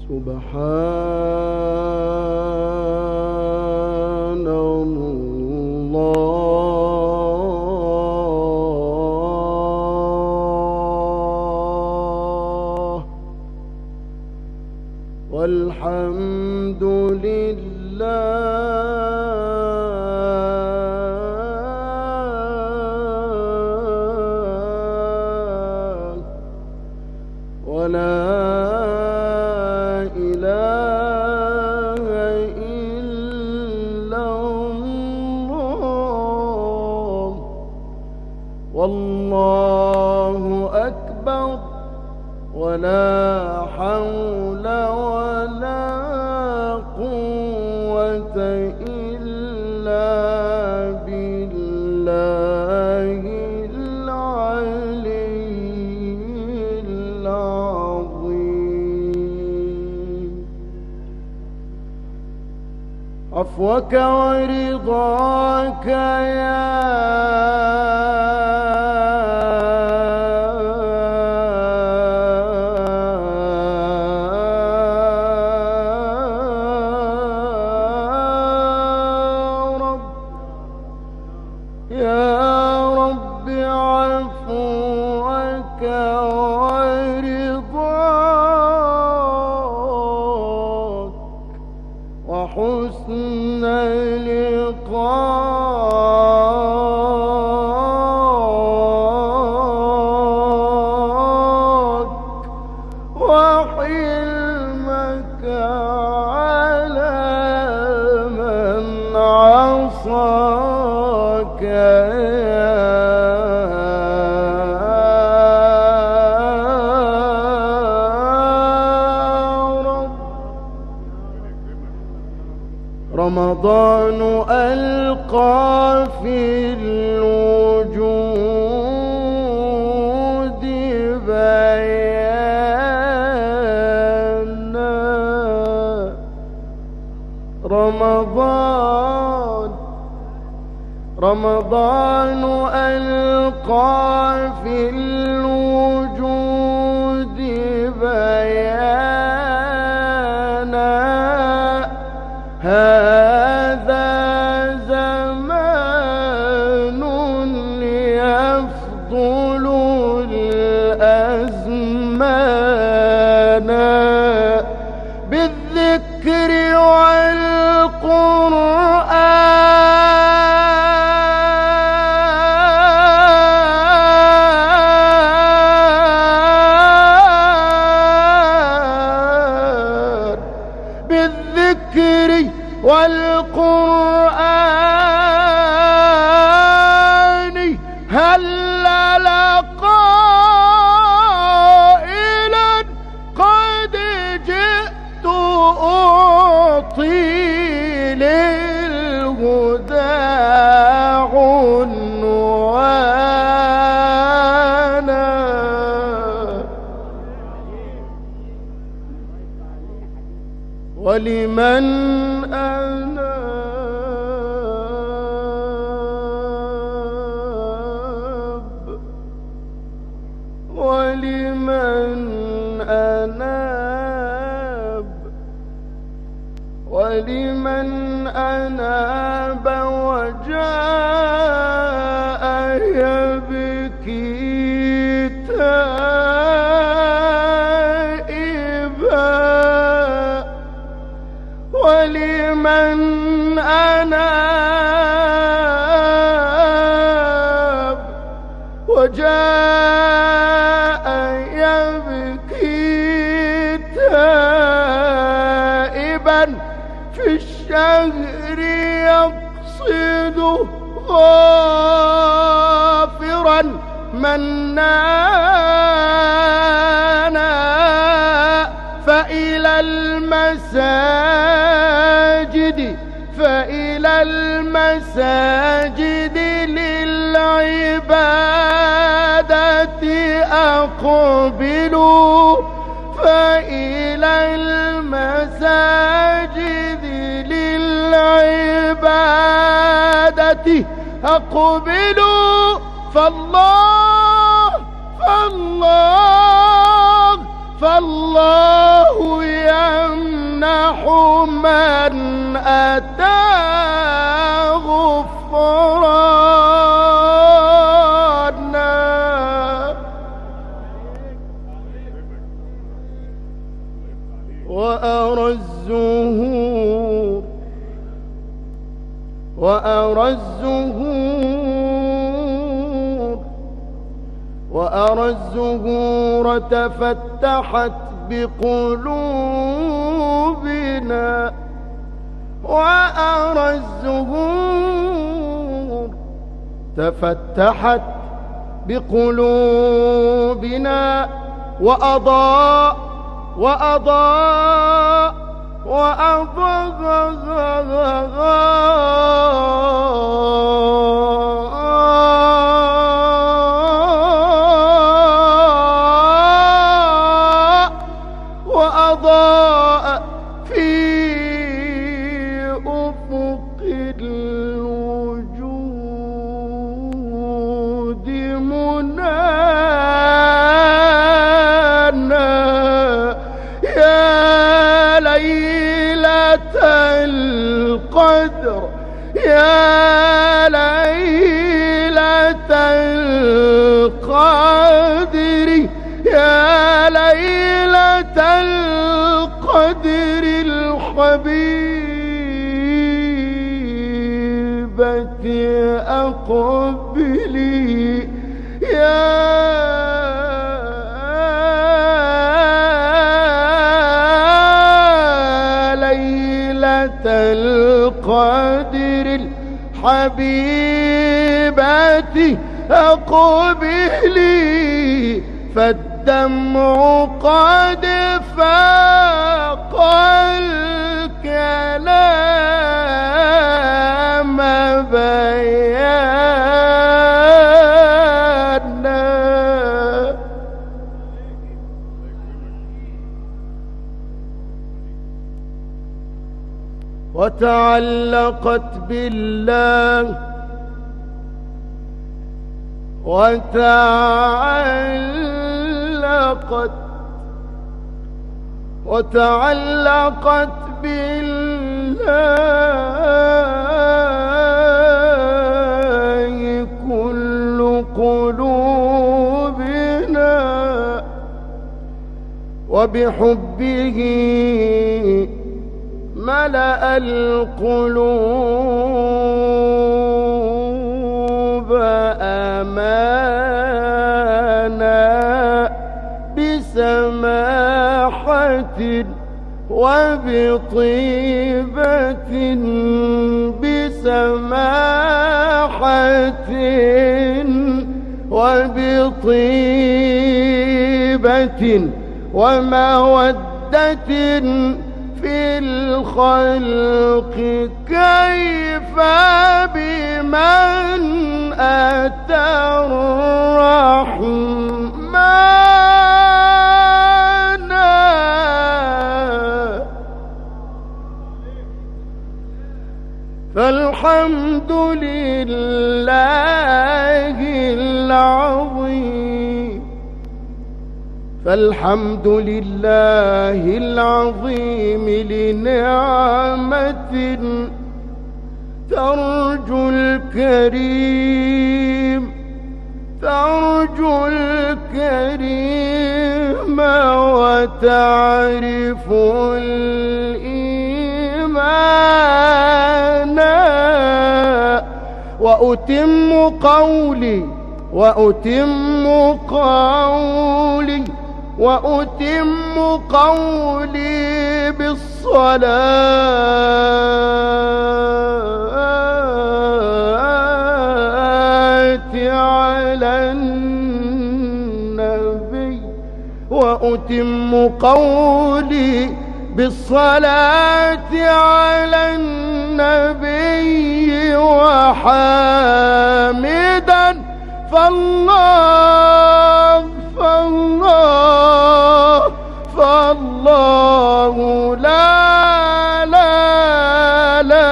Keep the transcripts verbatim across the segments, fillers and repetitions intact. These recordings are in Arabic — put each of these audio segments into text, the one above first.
سبحان الله والحمد لله ولا إله إلا الله والله أكبر ولا حول ولا قوة إلا بالله العلي العظيم. عفوك ورضاك يا يا رب عفوك ورضاك وحسن لقاك وحلمك على من عصاك يا رب. رمضان ألقى في الوجود بيانا رمضان رمضان ألقى في الوجود بيانا هذا زمان يفضل الأزمان بالذكر والقرآن بالذكر والقرآن هل لقائلا قد جئت أعطي للهدى عنوانا ولمن أناب ولمن أناب ولمن أناب وجاء يبكي تائبا ولمن أناب وجاء يبكي تائبا في الشهر يقصد غافرا منانا فإلى المساجد فإلى المساجد للعبادة أقبلوا فإلى المساجد للعبادة أقبلوا فالله فالله فالله يمنح من أتى غفرانا وأرى الزهور وأرى الزهور وأرى الزهور تفتحت بقلوبنا وأرى الزهور تفتحت بقلوبنا وأضاء وأضاء وأضاء وأضاء في أفق الوجود منانا يا ليلة القدر يا ليلة القدر يا ليلة القدر الحبيبة أقبلي يا ليلة القدر الحبيبة أقبلي فالدمع قد فاق الكلام بيانا وتعلقت بالله وتعلقت وتعلقت بالله كل قلوبنا وبحبه ملأ القلوب أمانا بسماحة وبطيبة بسماحة وبطيبة ومودة في الخلق كيف بمن أتى الرحمن فالحمد لله العظيم فالحمد لله العظيم لنعمة ترجو الكريم ترجو الكريم وتعرف الإيمان وأتم قولي وأتم قولي وأتم قولي بالصلاة على النبي وأتم قولي بالصلاة على النبي وحامدا فالله فالله فالله لا لا لا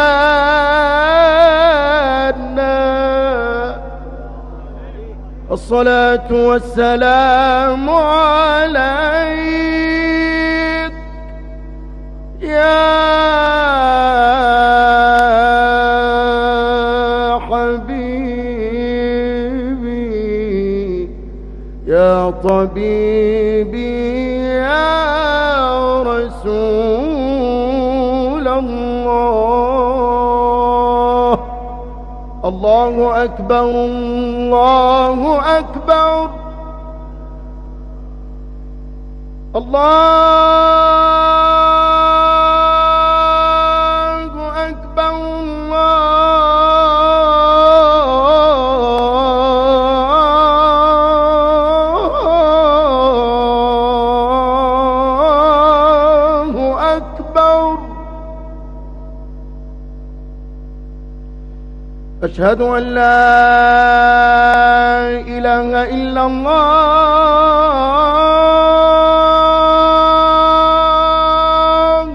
ينسانا. الصلاة الصلاة والسلام عليك يا حبيبي يا طبيبي يا رسول الله. الله أكبر الله أكبر الله أكبر الله أكبر. أشهد أن لا إله إلا الله.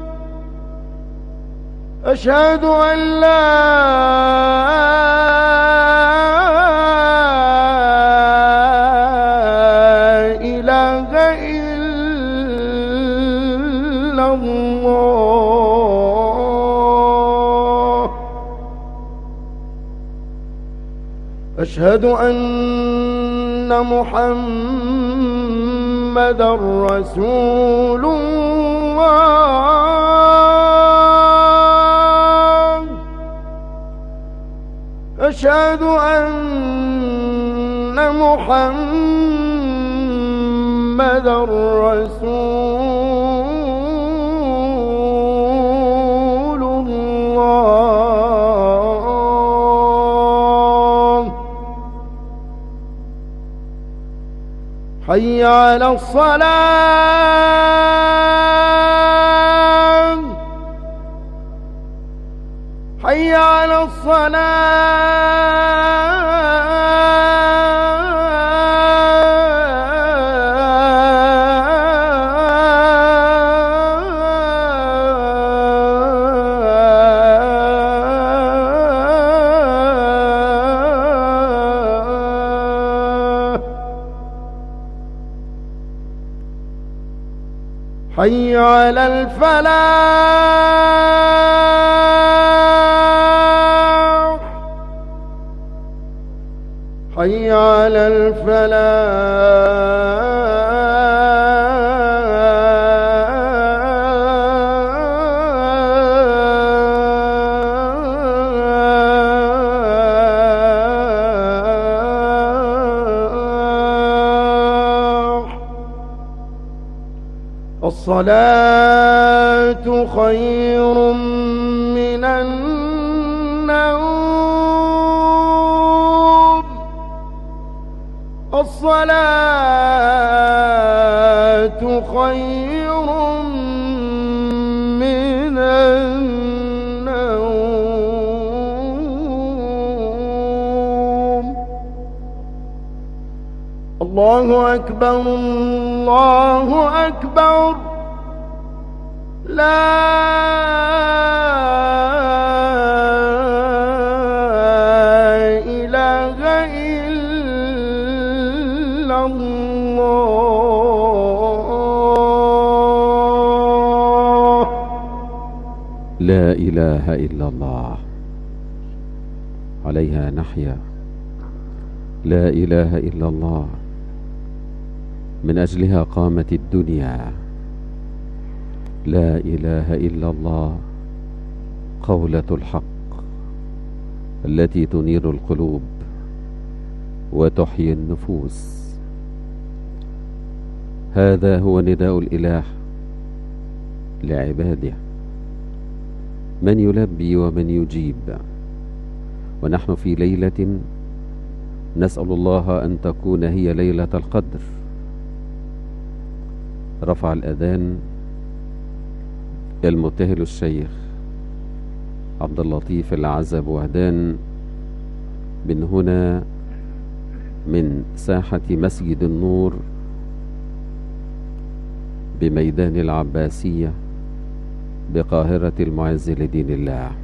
أشهد أن لا إله إلا الله. أشهد أن محمدًا رسول الله. أشهد أن محمدًا رسول الله. حي على الصلاة حي على الصلاة. حي على الفلاح حي على الفلاح. الصلاة خير من النوم. الصلاة خير من النوم. الله أكبر الله أكبر. لا إله إلا الله. لا إله إلا الله عليها نحيا. لا إله إلا الله من أجلها قامت الدنيا. لا إله إلا الله قولة الحق التي تنير القلوب وتحيي النفوس. هذا هو نداء الإله لعباده، من يلبي ومن يجيب. ونحن في ليلة نسأل الله أن تكون هي ليلة القدر. رفع الأذان المبتهل الشيخ عبد اللطيف العزب وهدان من هنا من ساحة مسجد النور بميدان العباسية بقاهرة المعز لدين الله.